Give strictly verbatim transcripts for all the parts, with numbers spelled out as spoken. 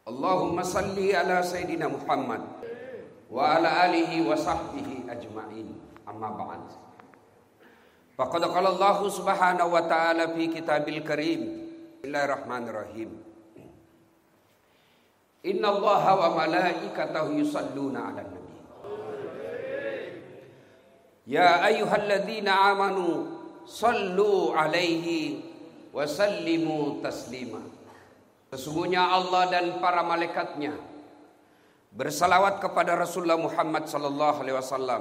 Allahumma salli ala Sayyidina Muhammad wa ala alihi wa sahbihi ajma'in. Amma ba'd. Faqad qala Allah subhanahu wa ta'ala fi kitabil karim. Bismillahirrahmanirrahim. Inna Allaha wa malaikatahu yusalluna 'alan nabi. Ya ayyuhalladzina amanu sallu 'alaihi wa sallimu taslima. Sesungguhnya Allah dan para malaikatnya bersalawat kepada Rasulullah Muhammad sallallahu alaihi wasallam.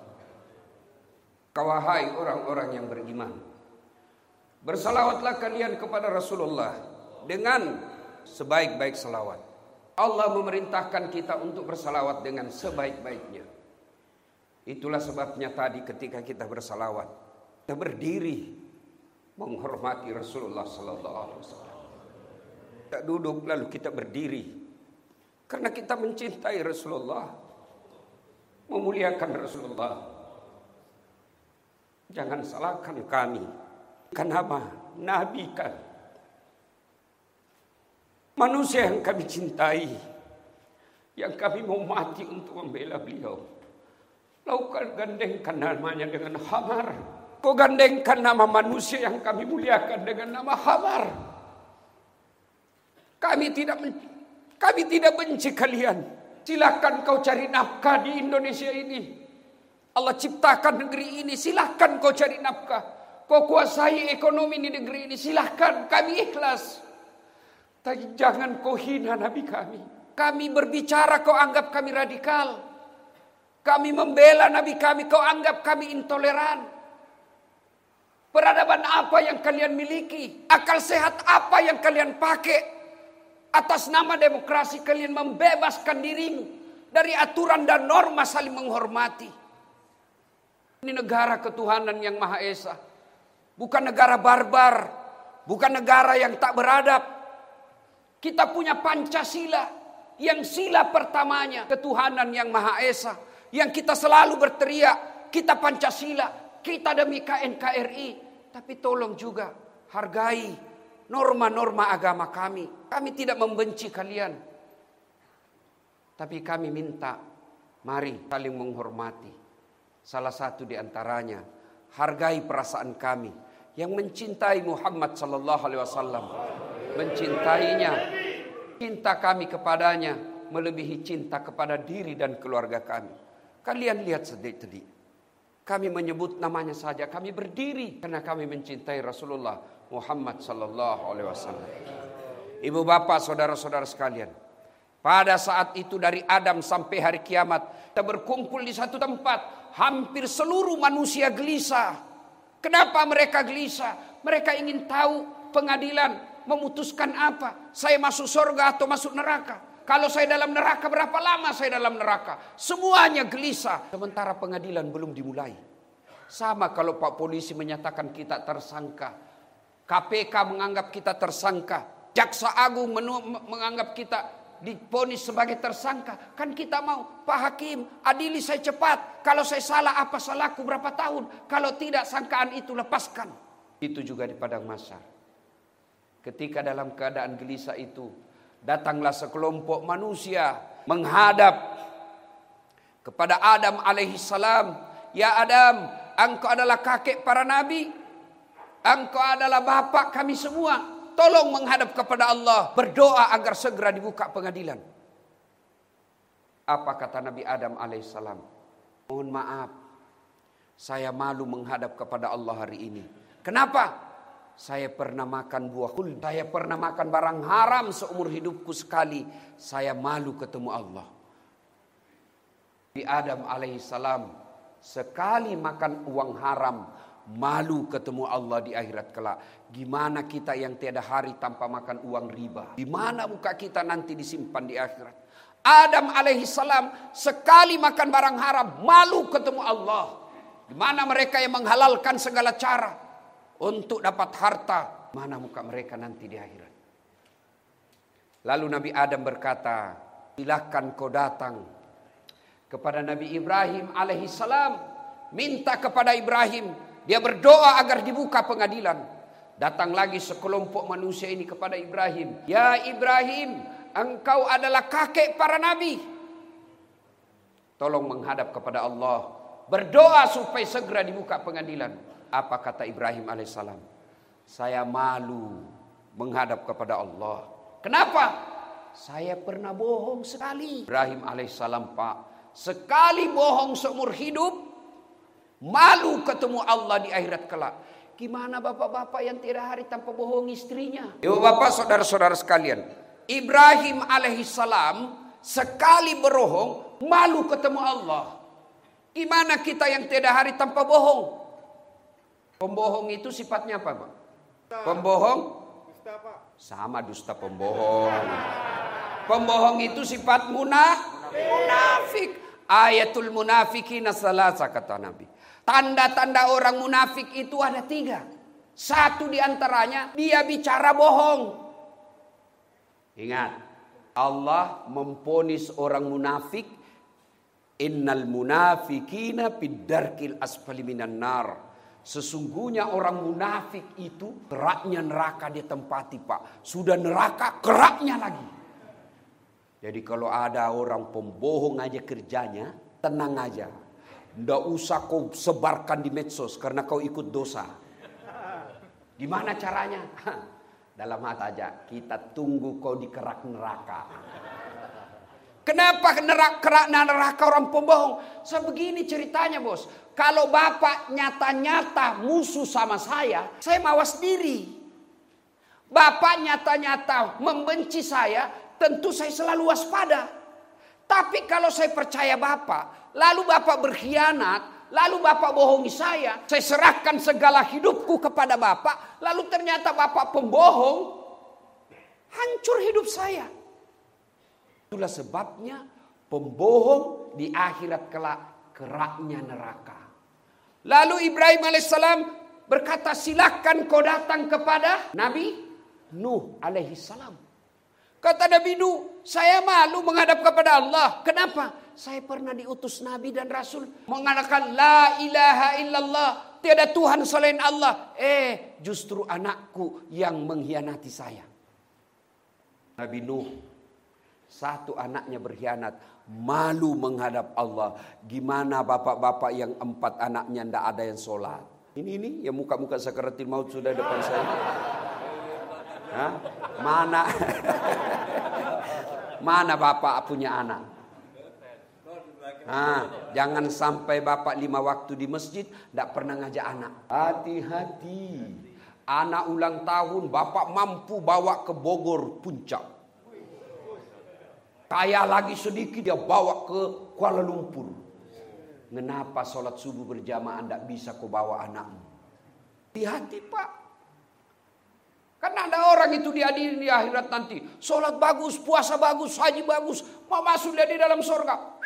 Wahai orang-orang yang beriman, bersalawatlah kalian kepada Rasulullah dengan sebaik-baik salawat. Allah memerintahkan kita untuk bersalawat dengan sebaik-baiknya. Itulah sebabnya tadi ketika kita bersalawat, kita berdiri menghormati Rasulullah sallallahu alaihi wasallam. Tak duduk lalu kita berdiri karena kita mencintai Rasulullah, memuliakan Rasulullah. Jangan salahkan kami. Kenapa? Nabi kan manusia yang kami cintai, yang kami mau mati untuk membela beliau. Lalu kau gandengkan namanya dengan hamar. Kau gandengkan nama manusia yang kami muliakan dengan nama hamar. Kami tidak kami tidak benci kalian. Silakan kau cari nafkah di Indonesia ini. Allah ciptakan negeri ini, silakan kau cari nafkah. Kau kuasai ekonomi di negeri ini, silakan, kami ikhlas. Tapi jangan kau hina Nabi kami. Kami berbicara kau anggap kami radikal. Kami membela Nabi kami, kau anggap kami intoleran. Peradaban apa yang kalian miliki? Akal sehat apa yang kalian pakai? Atas nama demokrasi kalian membebaskan dirimu dari aturan dan norma saling menghormati. Ini negara ketuhanan yang Maha Esa. Bukan negara barbar. Bukan negara yang tak beradab. Kita punya Pancasila. Yang sila pertamanya ketuhanan yang Maha Esa. Yang kita selalu berteriak. Kita Pancasila. Kita demi K N K R I. Tapi tolong juga hargai norma-norma agama kami. Kami tidak membenci kalian. Tapi kami minta, mari saling menghormati. Salah satu di antaranya, hargai perasaan kami yang mencintai Muhammad sallallahu alaihi wasallam. Mencintainya, cinta kami kepadanya melebihi cinta kepada diri dan keluarga kami. Kalian lihat sedih-sedih. Kami menyebut namanya saja, kami berdiri karena kami mencintai Rasulullah Muhammad sallallahu alaihi wasallam. Ibu bapak, saudara-saudara sekalian, pada saat itu dari Adam sampai hari kiamat, kita berkumpul di satu tempat. Hampir seluruh manusia gelisah. Kenapa mereka gelisah? Mereka ingin tahu pengadilan memutuskan apa. Saya masuk surga atau masuk neraka? Kalau saya dalam neraka, berapa lama saya dalam neraka? Semuanya gelisah. Sementara pengadilan belum dimulai. Sama kalau Pak Polisi menyatakan kita tersangka. K P K menganggap kita tersangka. Jaksa Agung menganggap kita divonis sebagai tersangka. Kan kita mau, Pak Hakim, adili saya cepat. Kalau saya salah, apa salahku, berapa tahun? Kalau tidak, sangkaan itu lepaskan. Itu juga di padang mahsyar. Ketika dalam keadaan gelisah itu, datanglah sekelompok manusia menghadap kepada Adam alaihissalam. Ya Adam, engkau adalah kakek para nabi. Engkau adalah bapak kami semua. Tolong menghadap kepada Allah. Berdoa agar segera dibuka pengadilan. Apa kata Nabi Adam alaihissalam? Mohon maaf, saya malu menghadap kepada Allah hari ini. Kenapa? Saya pernah makan buah kul. Saya pernah makan barang haram seumur hidupku sekali. Saya malu ketemu Allah. Nabi Adam alaihissalam sekali makan uang haram, malu ketemu Allah di akhirat kelak. Gimana kita yang tiada hari tanpa makan uang riba? Gimana muka kita nanti disimpan di akhirat? Adam alaihissalam sekali makan barang haram, malu ketemu Allah. Gimana mereka yang menghalalkan segala cara untuk dapat harta? Mana muka mereka nanti di akhirat? Lalu Nabi Adam berkata, silakan kau datang kepada Nabi Ibrahim alaihissalam, minta kepada Ibrahim. Dia berdoa agar dibuka pengadilan. Datang lagi sekelompok manusia ini kepada Ibrahim. Ya Ibrahim, engkau adalah kakek para nabi. Tolong menghadap kepada Allah. Berdoa supaya segera dibuka pengadilan. Apa kata Ibrahim alaihissalam? Saya malu menghadap kepada Allah. Kenapa? Saya pernah bohong sekali. Ibrahim alaihissalam, Pak, sekali bohong seumur hidup, malu ketemu Allah di akhirat kelak. Gimana bapak-bapak yang tiada hari tanpa bohong istrinya? Ibu bapak, saudara-saudara sekalian, Ibrahim alaihissalam sekali berbohong, malu ketemu Allah. Gimana kita yang tiada hari tanpa bohong? Pembohong itu sifatnya apa, Pak? Pembohong? Sama dusta pembohong. Pembohong itu sifat munah, munafik. Ayatul munafikina salasa, kata Nabi. Tanda-tanda orang munafik itu ada tiga. Satu diantaranya, dia bicara bohong. Ingat, Allah memponis orang munafik, innal munafikina fid-darkil asfali minan nar. Sesungguhnya orang munafik itu keraknya neraka dia tempati, Pak. Sudah neraka, keraknya lagi. Jadi kalau ada orang pembohong aja kerjanya, tenang aja. Nggak usah kau sebarkan di medsos karena kau ikut dosa. Gimana caranya? Dalam hati aja, kita tunggu kau di kerak neraka. Kenapa neraka, kerak neraka orang pembohong? Sebegini ceritanya, bos. Kalau bapak nyata-nyata musuh sama saya, saya mawas diri. Bapak nyata-nyata membenci saya, tentu saya selalu waspada. Tapi kalau saya percaya bapak, lalu bapak berkhianat, lalu bapak bohongi saya, saya serahkan segala hidupku kepada bapak, lalu ternyata bapak pembohong, hancur hidup saya. Itulah sebabnya pembohong di akhirat kelak keraknya neraka. Lalu Ibrahim alaihissalam berkata, silakan kau datang kepada Nabi Nuh alaihissalam. Kata Nabi Nuh, saya malu menghadap kepada Allah. Kenapa? Saya pernah diutus Nabi dan Rasul mengatakan la ilaha illallah, tiada Tuhan selain Allah. Eh, justru anakku yang mengkhianati saya. Nabi Nuh, satu anaknya berkhianat, malu menghadap Allah. Gimana bapak-bapak yang empat anaknya ndak ada yang sholat? Ini ini yang muka-muka sakaratul maut sudah depan saya. Hah? Mana? Mana bapak punya anak? Nah, jangan sampai bapak lima waktu di masjid ndak pernah ngajak anak. Hati-hati. Anak ulang tahun bapak mampu bawa ke Bogor puncak. Kaya lagi sedikit dia bawa ke Kuala Lumpur. Kenapa sholat subuh berjamaah ndak bisa kau bawa anakmu? Hati-hati, Pak. Karena ada orang itu dihadiri di akhirat nanti. Sholat bagus, puasa bagus, haji bagus. Mau masuk dia di dalam surga.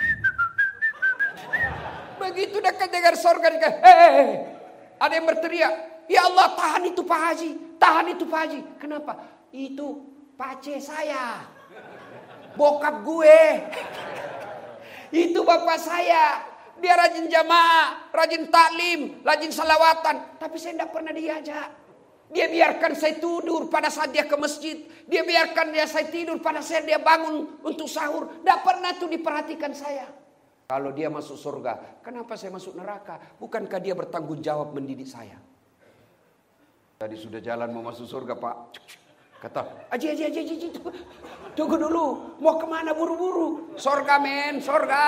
Begitu dekat dengan surga. Hei, ada yang berteriak. Ya Allah, tahan itu Pak Haji. Tahan itu Pak Haji. Kenapa? Itu pace saya. Bokap gue. Itu bapak saya. Dia rajin jamaah, rajin taklim, rajin salawatan. Tapi saya tidak pernah diajak. Dia biarkan saya tidur pada saat dia ke masjid. Dia biarkan dia saya tidur pada saat dia bangun untuk sahur. Tidak pernah tuh diperhatikan saya. Kalau dia masuk surga, kenapa saya masuk neraka? Bukankah dia bertanggung jawab mendidik saya? Tadi sudah jalan mau masuk surga, Pak. Kata, aji, aji, aji, aji, tunggu dulu. Mau kemana buru-buru? Surga men, surga.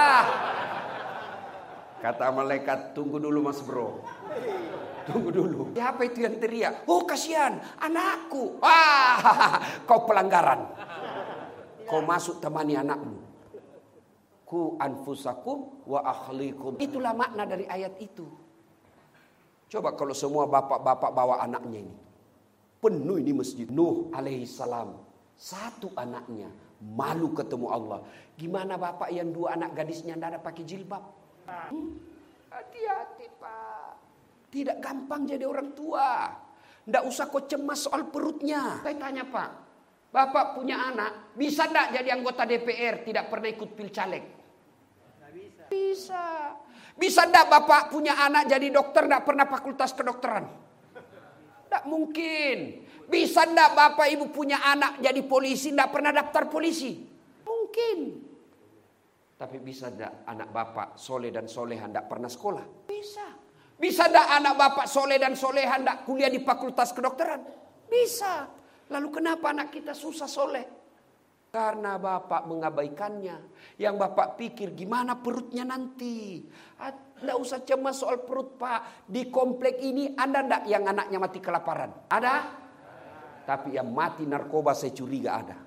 Kata malaikat, tunggu dulu mas bro. Tunggu dulu. Siapa itu yang teriak? Oh kasihan, anakku. Wah, kau pelanggaran. Kau masuk temani anakmu. Ku anfusakum wa akhlikum. Itulah makna dari ayat itu. Coba kalau semua bapak-bapak bawa anaknya ini. Penuh ini masjid. Nuh alaihissalam. Satu anaknya. Malu ketemu Allah. Gimana bapak yang dua anak gadisnya tidak ada pakai jilbab? Hmm? Hati-hati Pak. Tidak gampang jadi orang tua. Tidak usah kau cemas soal perutnya. Saya tanya Pak. Bapak punya anak. Bisa tidak jadi anggota D P R tidak pernah ikut pilcaleg? Bisa. Bisa. Bisa tidak bapak punya anak jadi dokter tidak pernah fakultas kedokteran? Tidak mungkin. Bisa enggak bapak ibu punya anak jadi polisi, tidak pernah daftar polisi? Mungkin. Tapi bisa enggak anak bapak soleh dan soleha tidak pernah sekolah? Bisa. Bisa enggak anak bapak soleh dan soleha tidak kuliah di fakultas kedokteran? Bisa. Lalu kenapa anak kita susah soleh? Karena bapak mengabaikannya. Yang bapak pikir gimana perutnya nanti. Tidak usah cemas soal perut pak. Di komplek ini ada enggak yang anaknya mati kelaparan? Ada? Tapi yang mati narkoba saya curiga ada.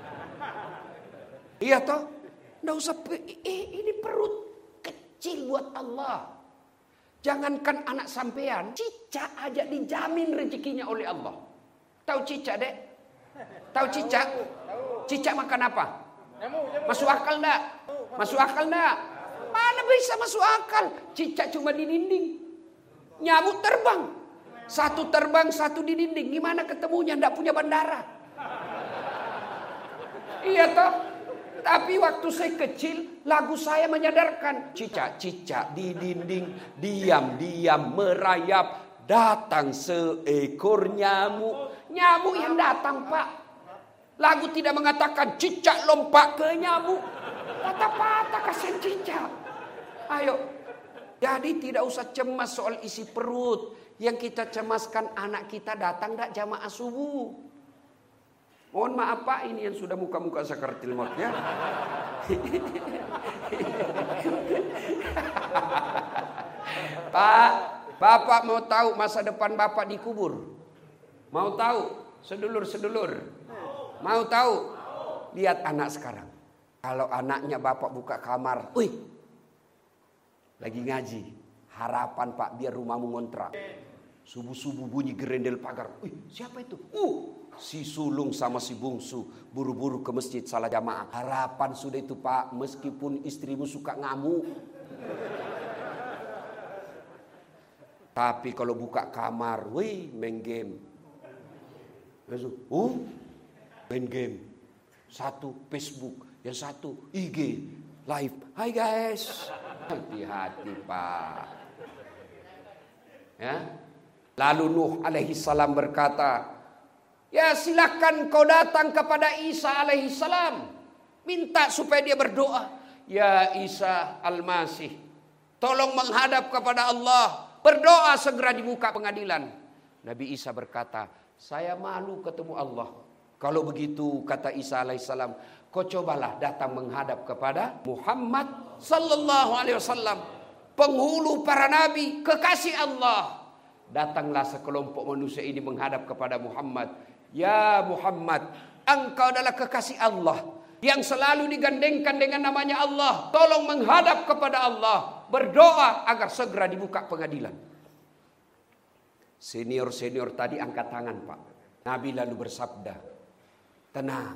Iya toh? Tidak usah. Eh, ini perut kecil buat Allah. Jangankan anak sampean. Cicak aja dijamin rezekinya oleh Allah. Tahu cicak dek? Tahu cicak? Cicak makan apa? Masuk akal enggak? Masuk akal enggak? Mana bisa masuk akal? Cicak cuma di dinding. Nyamuk terbang. Satu terbang, satu di dinding. Gimana ketemunya? Enggak punya bandara. Iya toh? Tapi waktu saya kecil, lagu saya menyadarkan. Cicak-cicak di dinding, diam-diam merayap. Datang seekor nyamuk. Nyamuk yang datang pak. Lagu tidak mengatakan cicak lompat ke nyamuk. Patah-patah kasihan cicak. Ayo. Jadi tidak usah cemas soal isi perut. Yang kita cemaskan anak kita datang tak jamaah subuh. Mohon maaf pak, ini yang sudah muka-muka sakaratil maut ya. Pak, bapak mau tahu masa depan bapak dikubur? Mau tahu? Sedulur-sedulur. Mau tahu? Lihat anak sekarang. Kalau anaknya bapak buka kamar, wih, lagi ngaji. Harapan pak biar rumahmu ngontrak. Subuh-subuh bunyi gerendel pagar. Wih, siapa itu? Uh, si sulung sama si bungsu buru-buru ke masjid salah jamaah. Harapan sudah itu pak, meskipun istrimu suka ngamuk. Tapi kalau buka kamar, wih, main game. Uh, main game. Satu Facebook, yang satu I G live. Hai guys. Hati-hati pak. Ya. Lalu Nuh alaihi salam berkata, ya silakan kau datang kepada Isa alaihi salam. Minta supaya dia berdoa. Ya Isa al-Masih, tolong menghadap kepada Allah. Berdoa segera dibuka pengadilan. Nabi Isa berkata, saya malu ketemu Allah. Kalau begitu kata Isa alaihissalam, kau cobalah datang menghadap kepada Muhammad sallallahu alaihi wasallam, penghulu para nabi, kekasih Allah. Datanglah sekelompok manusia ini menghadap kepada Muhammad. Ya Muhammad, engkau adalah kekasih Allah yang selalu digandengkan dengan namanya Allah. Tolong menghadap kepada Allah, berdoa agar segera dibuka pengadilan. Senior-senior tadi angkat tangan pak. Nabi lalu bersabda, tenang,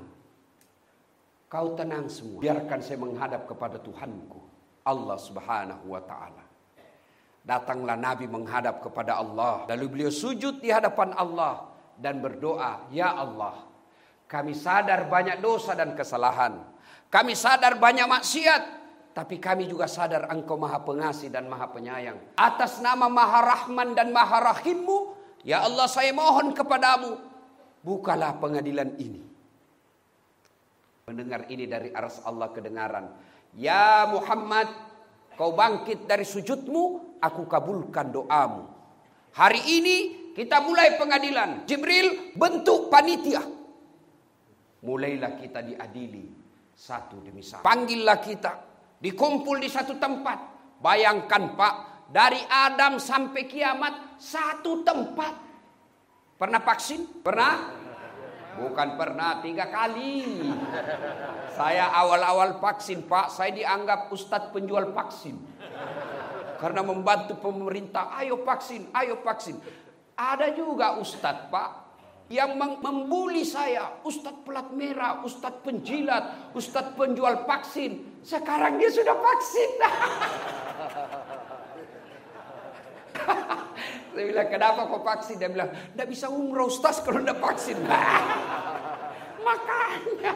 kau tenang semua. Biarkan saya menghadap kepada Tuhanku, Allah subhanahu wa ta'ala. Datanglah Nabi menghadap kepada Allah. Lalu beliau sujud di hadapan Allah dan berdoa, ya Allah, kami sadar banyak dosa dan kesalahan. Kami sadar banyak maksiat. Tapi kami juga sadar engkau maha pengasih dan maha penyayang. Atas nama maha rahman dan maha rahimmu, ya Allah saya mohon kepadamu, bukalah pengadilan ini. Mendengar ini dari aras Allah kedengaran. Ya Muhammad, kau bangkit dari sujudmu, aku kabulkan doamu. Hari ini kita mulai pengadilan. Jibril bentuk panitia. Mulailah kita diadili satu demi satu. Panggillah kita. Dikumpul di satu tempat. Bayangkan pak, dari Adam sampai kiamat satu tempat. Pernah vaksin? Pernah? Bukan pernah, tiga kali. Saya awal-awal vaksin pak, saya dianggap ustadz penjual vaksin. Karena membantu pemerintah, ayo vaksin, ayo vaksin. Ada juga ustadz pak yang membuli saya, ustadz pelat merah, ustadz penjilat, ustadz penjual vaksin. Sekarang dia sudah vaksin. Saya bilang, kenapa kok vaksin? Dia bilang, tidak bisa umroh ustaz kalau tidak vaksin. Makanya.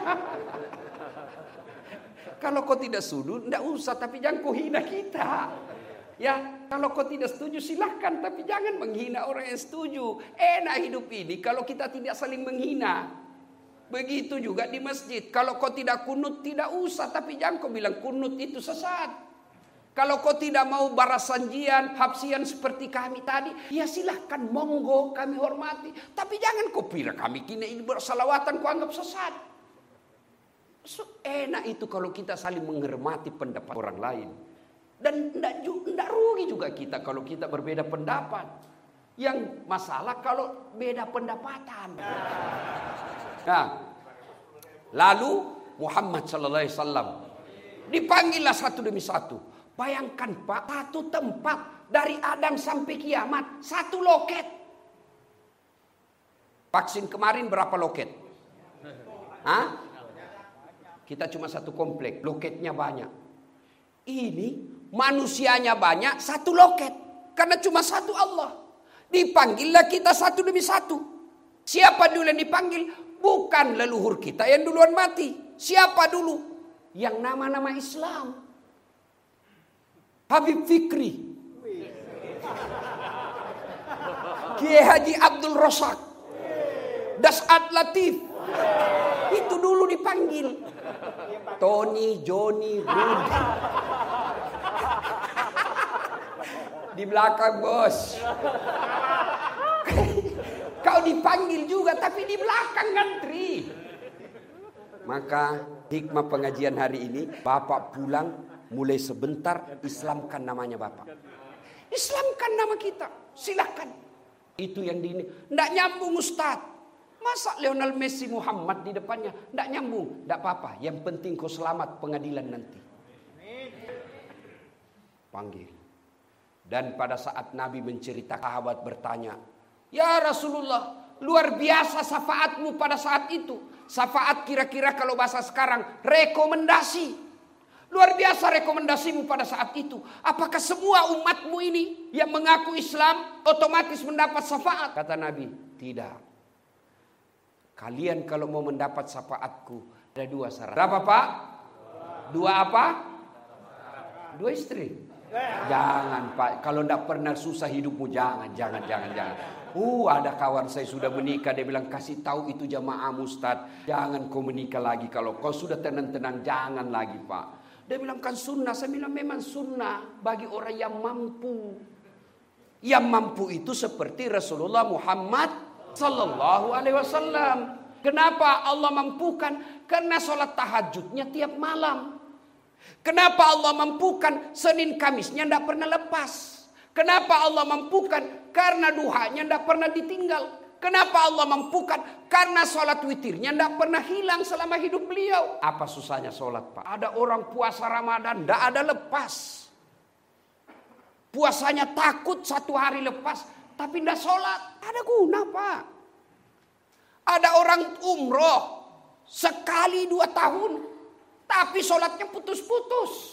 Kalau kau tidak sudut, tidak usah. Tapi jangan kau hina kita. Ya, kalau kau tidak setuju silahkan, tapi jangan menghina orang yang setuju. Enak hidup ini kalau kita tidak saling menghina. Begitu juga di masjid. Kalau kau tidak kunut tidak usah, tapi jangan kau bilang kunut itu sesat. Kalau kau tidak mau barasanjian, hapsian seperti kami tadi, ya silahkan, monggo, kami hormati. Tapi jangan kau kira kami kini ini bersalawatan kau anggap sesat. So, enak itu kalau kita saling menghormati pendapat orang lain. Dan tidak rugi juga kita kalau kita berbeda pendapat. Yang masalah kalau beda pendapatan. Nah, lalu Muhammad sallallahu alaihi wasallam dipanggillah satu demi satu. Bayangkan Pak, satu tempat dari Adam sampai kiamat, satu loket. Vaksin kemarin berapa loket? Hah? Kita cuma satu komplek, loketnya banyak. Ini manusianya banyak, satu loket. Karena cuma satu Allah. Dipanggillah kita satu demi satu. Siapa dulu yang dipanggil? Bukan leluhur kita yang duluan mati. Siapa dulu? Yang nama-nama Islam. Habib Fikri, Kiai Haji Abdul Razak, Das'ad Latif. Itu dulu dipanggil. Tony, Johnny, Rudy. Di belakang bos. Kau dipanggil juga tapi di belakang ngantri. Maka hikmah pengajian hari ini, Bapak pulang mulai sebentar islamkan namanya Bapak. Islamkan nama kita, silakan. Itu yang di ini. Nggak nyambung Ustaz. Masa Lionel Messi Muhammad di depannya? Nggak nyambung, nggak apa-apa. Yang penting kau selamat pengadilan nanti. Panggil. Dan pada saat Nabi menceritakan, sahabat bertanya, ya Rasulullah, luar biasa syafaatmu pada saat itu. Syafaat kira-kira kalau bahasa sekarang, rekomendasi. Luar biasa rekomendasimu pada saat itu. Apakah semua umatmu ini yang mengaku Islam otomatis mendapat syafaat? Kata Nabi, tidak. Kalian kalau mau mendapat syafaatku, ada dua syarat. Berapa Pak? Dua apa? Dua istri. Jangan Pak, kalau tidak pernah susah hidupmu, jangan, jangan, jangan, jangan. Uh, ada kawan saya sudah menikah, dia bilang kasih tahu itu jamaah Ustaz, jangan kau menikah lagi, kalau kau sudah tenang-tenang jangan lagi Pak. Dia bilang kan sunnah, saya bilang memang sunnah bagi orang yang mampu. Yang mampu itu seperti Rasulullah Muhammad sallallahu alaihi wasallam. Kenapa Allah mampukan? Karena sholat tahajudnya tiap malam. Kenapa Allah mampukan? Senin Kamisnya tidak pernah lepas. Kenapa Allah mampukan? Karena duhanya tidak pernah ditinggal. Kenapa Allah mampukan? Karena sholat witirnya tidak pernah hilang selama hidup beliau. Apa susahnya sholat Pak? Ada orang puasa Ramadan tidak ada lepas. Puasanya takut satu hari lepas, tapi tidak sholat. Ada guna Pak. Ada orang umroh sekali dua tahun, tapi sholatnya putus-putus.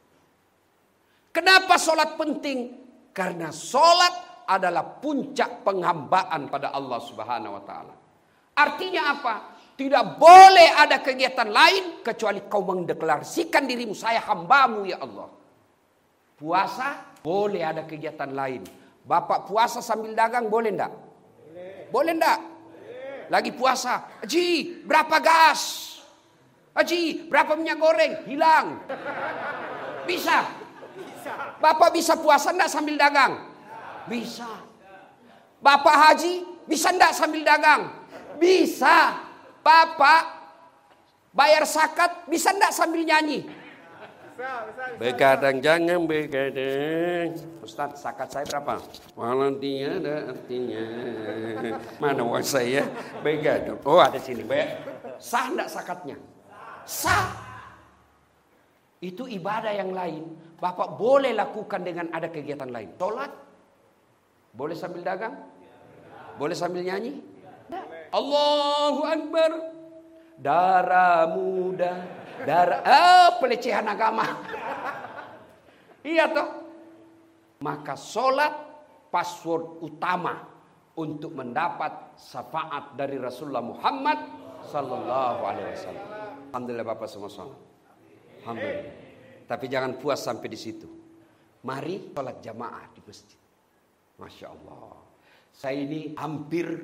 Kenapa sholat penting? Karena sholat adalah puncak penghambaan pada Allah Subhanahu wa Ta'ala. Artinya apa? Tidak boleh ada kegiatan lain kecuali kau mendeklarasikan dirimu, saya hambamu ya Allah. Puasa boleh ada kegiatan lain. Bapak puasa sambil dagang boleh enggak? Boleh, boleh enggak? Lagi puasa, Haji berapa gas? Haji berapa minyak goreng? Hilang. Bisa. Bapak bisa puasa enggak sambil dagang? Bisa. Bapak haji bisa enggak sambil dagang? Bisa. Bapak bayar zakat bisa enggak sambil nyanyi? Begadang jangan begadang. Ustaz, zakat saya berapa? Walau tiada artinya. Mana uang saya? Begadang. Oh ada sini. Sah enggak zakatnya? Sah. Itu ibadah yang lain. Bapak boleh lakukan dengan ada kegiatan lain. Sholat. Boleh sambil dagang? Boleh sambil nyanyi? Allahu Akbar. Darah muda, darah oh, pelecehan agama. Iya toh. Maka sholat password utama untuk mendapat syafaat dari Rasulullah Muhammad sallallahu alaihi wasallam. Alhamdulillah Bapak semua sholat. Alhamdulillah. Tapi jangan puas sampai di situ. Mari sholat jamaah di masjid. Masya Allah. Saya ini hampir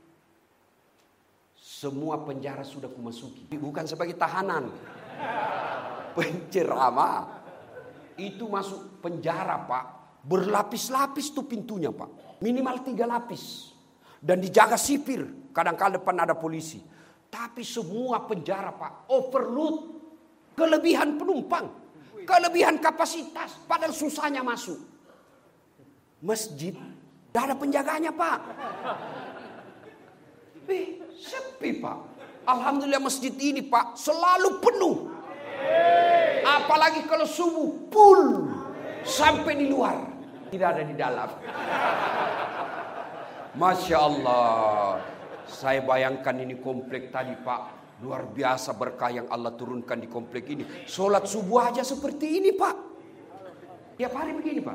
semua penjara sudah kumasuki. Bukan sebagai tahanan. Penceramah. Itu masuk penjara, Pak. Berlapis-lapis tuh pintunya, Pak. Minimal tiga lapis. Dan dijaga sipir. Kadang-kadang depan ada polisi. Tapi semua penjara, Pak, overload. Kelebihan penumpang. Kelebihan kapasitas. Padahal susahnya masuk. Masjid. Tidak ada penjaganya, Pak. Eh, sepi, Pak. Alhamdulillah masjid ini, Pak, selalu penuh. Apalagi kalau subuh, full. Sampai di luar. Tidak ada di dalam. Masya Allah. Saya bayangkan ini komplek tadi, Pak. Luar biasa berkah yang Allah turunkan di komplek ini. Sholat subuh aja seperti ini, Pak. Tiap hari begini, Pak.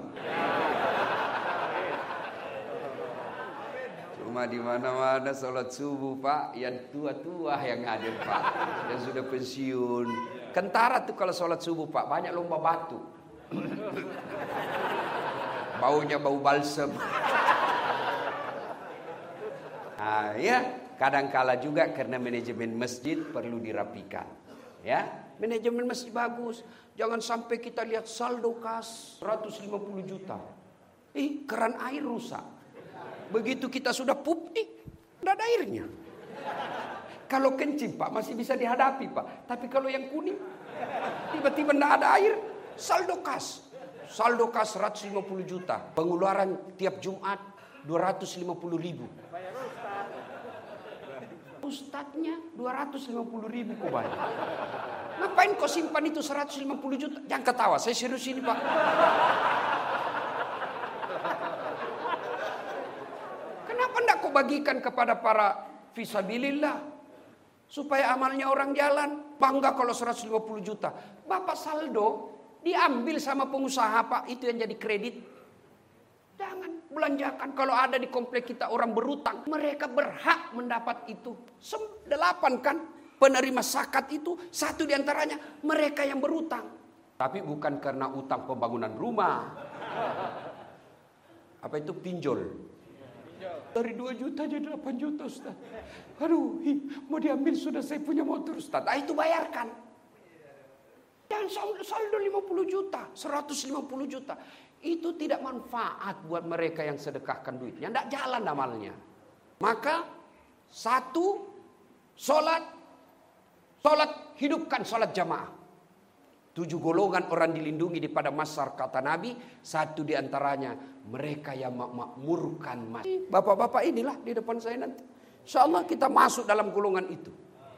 Cuma di mana-mana sholat subuh, Pak. Yang tua-tua yang hadir, Pak. Yang sudah pensiun. Kentara tuh kalau sholat subuh, Pak. Banyak lomba batu. Baunya bau balsem. Nah, ya, kadang-kala juga karena manajemen masjid perlu dirapikan. Ya, manajemen masjid bagus. Jangan sampai kita lihat saldo kas seratus lima puluh juta. Ih, keran air rusak. Begitu kita sudah pup, ih, tidak ada airnya. Kalau kencing, Pak, masih bisa dihadapi, Pak. Tapi kalau yang kuning, tiba-tiba tidak ada air, saldo kas. Saldo kas seratus lima puluh juta. Pengeluaran tiap Jumat dua ratus lima puluh ribu. Ustadznya dua ratus lima puluh ribu kok bayar. Ngapain kau simpan itu seratus lima puluh juta? Jangan ketawa, saya serius ini, Pak. Kenapa enggak kau bagikan kepada para fisabilillah? Supaya amalnya orang jalan. Bangga kalau seratus lima puluh juta. Bapak saldo diambil sama pengusaha, Pak. Itu yang jadi kredit. Jangan belanjakan. Kalau ada di komplek kita orang berutang, mereka berhak mendapat itu. Sem- Delapan kan penerima zakat itu, satu diantaranya mereka yang berutang. Tapi bukan karena utang pembangunan rumah. Apa itu pinjol? Dari dua juta jadi delapan juta, Ustaz. Aduh, hi, mau diambil sudah saya punya motor, Ustaz. Ah, itu bayarkan. Dan saldo lima puluh juta, seratus lima puluh juta. Itu tidak manfaat buat mereka yang sedekahkan duitnya. Tidak jalan amalnya. Maka satu, sholat. Sholat, hidupkan sholat jamaah. Tujuh golongan orang dilindungi di pada masyarakat kata Nabi. Satu diantaranya mereka yang memakmurkan masjid. Bapak-bapak inilah di depan saya nanti. Insya Allah kita masuk dalam golongan itu.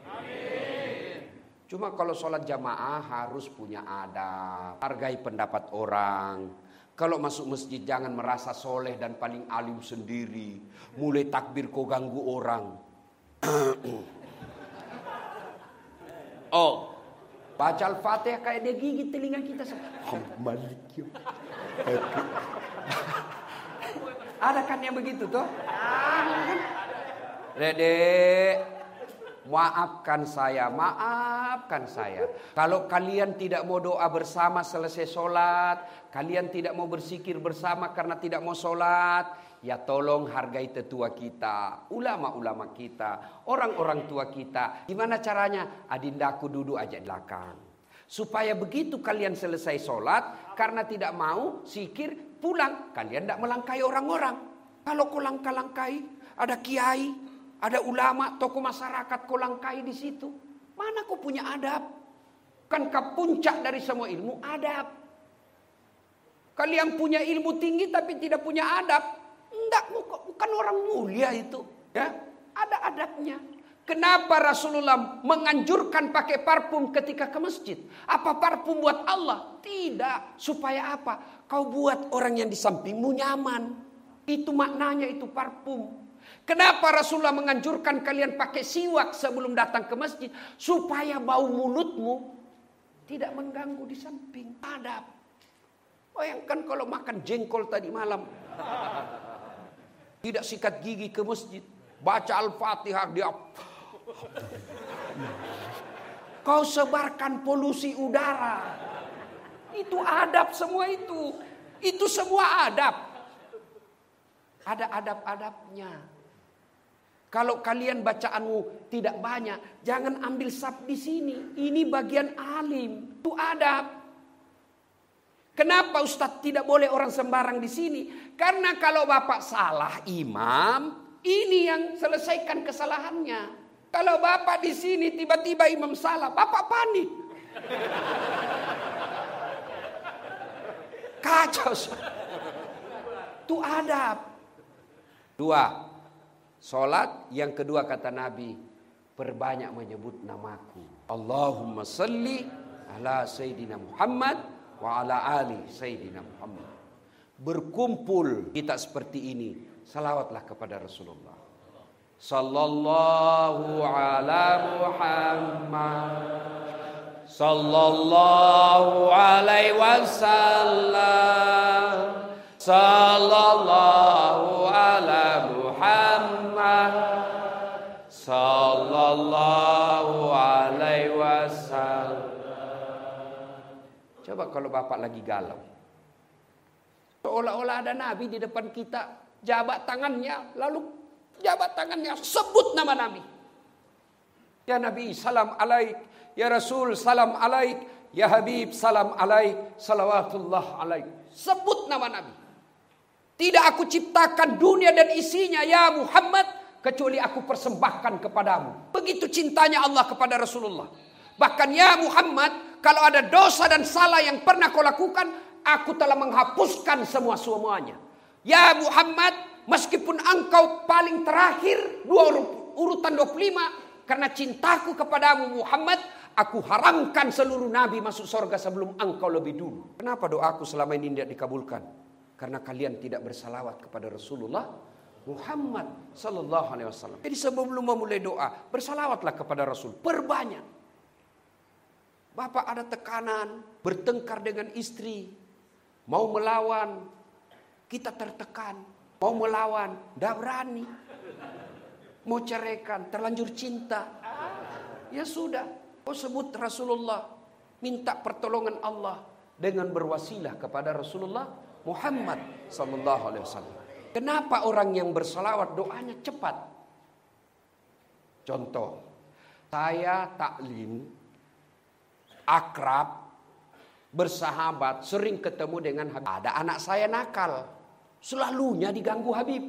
Cuma kalau sholat jamaah harus punya adab. Hargai pendapat orang. Kalau masuk masjid jangan merasa soleh dan paling alim sendiri. Mulai takbir kau ganggu orang. Oh, baca Al-Fatihah kayak dia gigit telinga kita. Ada kan yang begitu toh? Dedek, maafkan saya, maafkan saya. Kalau kalian tidak mau doa bersama selesai sholat, kalian tidak mau berzikir bersama karena tidak mau sholat, ya tolong hargai tetua kita, ulama-ulama kita, orang-orang tua kita. Gimana caranya? Adindaku duduk aja di belakang. Supaya begitu kalian selesai sholat, karena tidak mau zikir, pulang. Kalian tidak melangkai orang-orang. Kalau kau langkah-langkai, ada kiai, ada ulama, tokoh masyarakat kau langkai di situ. Mana kau punya adab? Kan kau puncak dari semua ilmu, adab. Kalian punya ilmu tinggi tapi tidak punya adab. Enggak, bukan orang mulia itu. Ya, ada adabnya. Kenapa Rasulullah menganjurkan pakai parfum ketika ke masjid? Apa parfum buat Allah? Tidak. Supaya apa? Kau buat orang yang di sampingmu nyaman. Itu maknanya itu parfum. Kenapa Rasulullah menganjurkan kalian pakai siwak sebelum datang ke masjid? Supaya bau mulutmu tidak mengganggu di samping. Adab. Bayangkan kalau makan jengkol tadi malam. Tidak sikat gigi ke masjid. Baca Al-Fatihah dia. Kau sebarkan polusi udara. Itu adab semua itu. Itu semua adab. Ada adab-adabnya. Kalau kalian bacaanmu tidak banyak, jangan ambil sab di sini. Ini bagian alim, itu adab. Kenapa Ustadz tidak boleh orang sembarang di sini? Karena kalau Bapak salah imam, ini yang selesaikan kesalahannya. Kalau Bapak di sini tiba-tiba imam salah, Bapak panik. Kacau. Itu adab. Dua, sholat. Yang kedua kata Nabi, perbanyak menyebut namaku. Allahumma salli ala Sayyidina Muhammad wa ala ali Sayyidina Muhammad. Berkumpul kita seperti ini, salawatlah kepada Rasulullah. Sallallahu ala Muhammad, sallallahu alaihi wasallam, sallallahu ala Muhammad, sallallahu alaihi wasallam. Coba kalau Bapak lagi galau, seolah-olah ada Nabi di depan kita, jabat tangannya, lalu jabat tangannya, sebut nama Nabi. Ya Nabi, salam alaik. Ya Rasul, salam alaik. Ya Habib, salam alaik. Salawatullah alaik. Sebut nama Nabi. Tidak aku ciptakan dunia dan isinya, ya Muhammad, kecuali aku persembahkan kepadamu. Begitu cintanya Allah kepada Rasulullah. Bahkan ya Muhammad, kalau ada dosa dan salah yang pernah kau lakukan, aku telah menghapuskan semua-semuanya. Ya Muhammad, meskipun engkau paling terakhir, dua urutan dua puluh lima, karena cintaku kepadamu Muhammad, aku haramkan seluruh nabi masuk surga sebelum engkau lebih dulu. Kenapa doaku selama ini tidak dikabulkan? Karena kalian tidak bersalawat kepada Rasulullah Muhammad sallallahu alaihi wasallam. Jadi sebelum memulai doa, bersalawatlah kepada Rasul, perbanyak. Bapak ada tekanan, bertengkar dengan istri, mau melawan, kita tertekan, mau melawan, tidak berani, mau ceraikan, terlanjur cinta, ya sudah, kau sebut Rasulullah, minta pertolongan Allah dengan berwasilah kepada Rasulullah Muhammad sallallahu alaihi wasallam. Kenapa orang yang bersalawat doanya cepat? Contoh, saya taklim, akrab, bersahabat, sering ketemu dengan Habib. Ada anak saya nakal, selalunya diganggu Habib.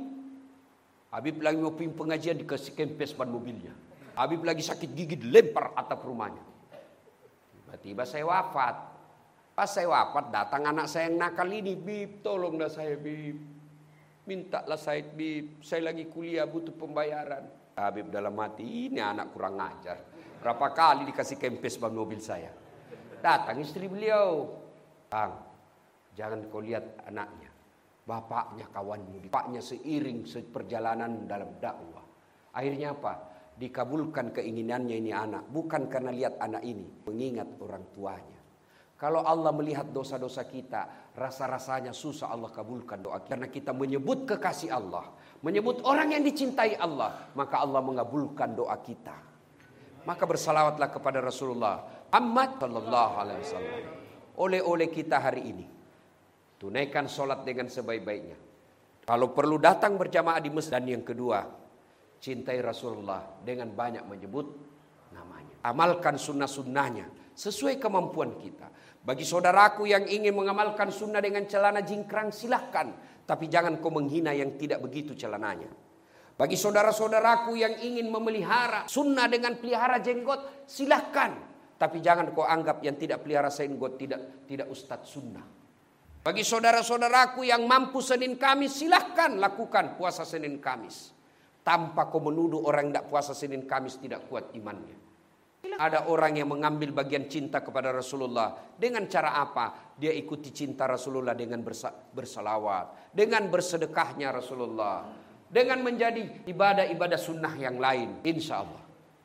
Habib lagi mau pimpin pengajian, dikasih kempes ban mobilnya. Habib lagi sakit gigi, dilempar atap rumahnya. Tiba-tiba saya wafat. Pas saya wafat, datang anak saya yang nakal ini, Bib, tolonglah saya Bib. Mintalah saya Bib, saya lagi kuliah butuh pembayaran. Habib dalam hati, ini anak kurang ajar. Berapa kali dikasih kempes ban mobil saya. Datang istri beliau, Bang, jangan kau lihat anaknya, bapaknya kawanmu, bapaknya seiring seperjalanan dalam dakwah. Akhirnya apa? Dikabulkan keinginannya ini anak, bukan karena lihat anak ini, mengingat orang tuanya. Kalau Allah melihat dosa-dosa kita, rasa-rasanya susah Allah kabulkan doa kita. Karena kita menyebut kekasih Allah, menyebut orang yang dicintai Allah, maka Allah mengabulkan doa kita. Maka bersalawatlah kepada Rasulullah Muhammad sallallahu alaihi wasallam. Oleh-oleh kita hari ini, tunaikan sholat dengan sebaik-baiknya. Kalau perlu datang berjamaah di masjid. Dan yang kedua, cintai Rasulullah dengan banyak menyebut namanya. Amalkan sunnah-sunnahnya sesuai kemampuan kita. Bagi saudaraku yang ingin mengamalkan sunnah dengan celana jingkrang, silahkan. Tapi jangan kau menghina yang tidak begitu celananya. Bagi saudara-saudaraku yang ingin memelihara sunnah dengan pelihara jenggot, silahkan. Tapi jangan kau anggap yang tidak pelihara jenggot tidak tidak ustadz sunnah. Bagi saudara-saudaraku yang mampu Senin Kamis, silahkan lakukan puasa Senin Kamis. Tanpa kau menuduh orang yang tidak puasa Senin Kamis tidak kuat imannya. Ada orang yang mengambil bagian cinta kepada Rasulullah. Dengan cara apa? Dia ikuti cinta Rasulullah dengan bersalawat. Dengan bersedekahnya Rasulullah. Dengan menjadi ibadah-ibadah sunnah yang lain. Insya Allah.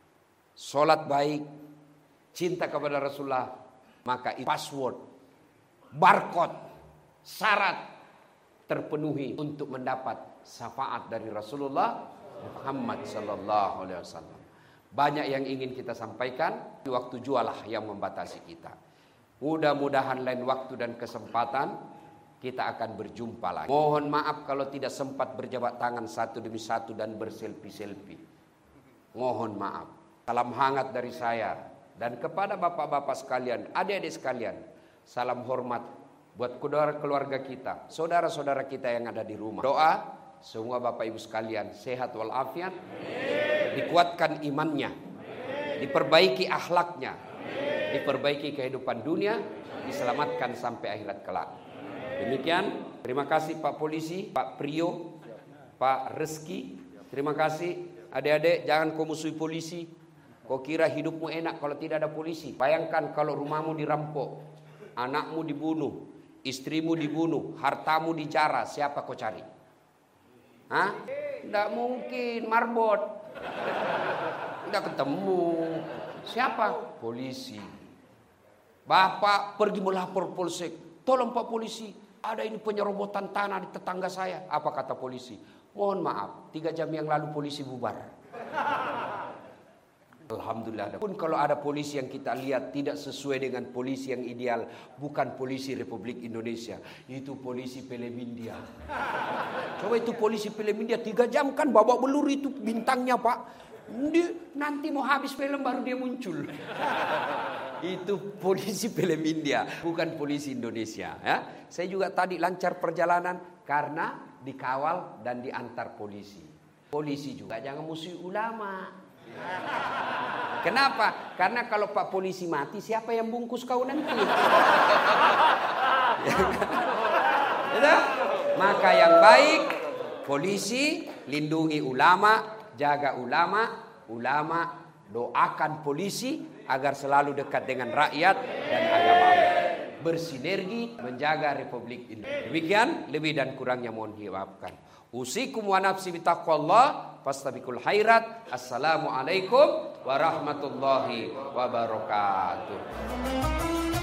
Sholat baik. Cinta kepada Rasulullah. Maka password. Barcode. Syarat. Terpenuhi untuk mendapat syafaat dari Rasulullah Muhammad sallallahu alaihi wasallam. Banyak yang ingin kita sampaikan. Waktu jualah yang membatasi kita. Mudah-mudahan lain waktu dan kesempatan kita akan berjumpa lagi. Mohon maaf kalau tidak sempat berjabat tangan satu demi satu dan berselfie-selfie. Mohon maaf. Salam hangat dari saya dan kepada bapak-bapak sekalian, adik-adik sekalian. Salam hormat buat keluarga kita, saudara-saudara kita yang ada di rumah. Doa semua bapak ibu sekalian sehat walafiat, dikuatkan imannya, diperbaiki akhlaknya, diperbaiki kehidupan dunia, diselamatkan sampai akhirat kelak. Demikian, terima kasih Pak Polisi, Pak Prio, Pak Reski. Terima kasih adik-adik, jangan kau musuhi polisi. Kau kira hidupmu enak kalau tidak ada polisi. Bayangkan kalau rumahmu dirampok, anakmu dibunuh, istrimu dibunuh, hartamu dijara, siapa kau cari? Hah? Tidak mungkin, marbot. Tidak ketemu. Siapa? Polisi. Bapak pergi melapor polsek. Tolong Pak Polisi, ada ini penyerobotan tanah di tetangga saya. Apa kata polisi? Mohon maaf, tiga jam yang lalu polisi bubar. Alhamdulillah. Pun kalau ada polisi yang kita lihat tidak sesuai dengan polisi yang ideal, bukan polisi Republik Indonesia, itu polisi film India. Coba itu polisi film India, tiga jam kan babak belur itu bintangnya Pak. Dia, nanti mau habis film baru dia muncul. Itu polisi film India, bukan polisi Indonesia. Ya, saya juga tadi lancar perjalanan karena dikawal dan diantar polisi. Polisi juga jangan musuhi ulama. Kenapa? Karena kalau Pak Polisi mati, siapa yang bungkus kau nanti? Ya, maka yang baik, polisi lindungi ulama, jaga ulama, ulama doakan polisi agar selalu dekat dengan rakyat dan agama, bersinergi menjaga Republik Indonesia. Demikian, lebih dan kurangnya mohon dimaafkan. Usikum wa nafsi bitaqwallah fastabiqul khairat. Assalamualaikum warahmatullahi wabarakatuh.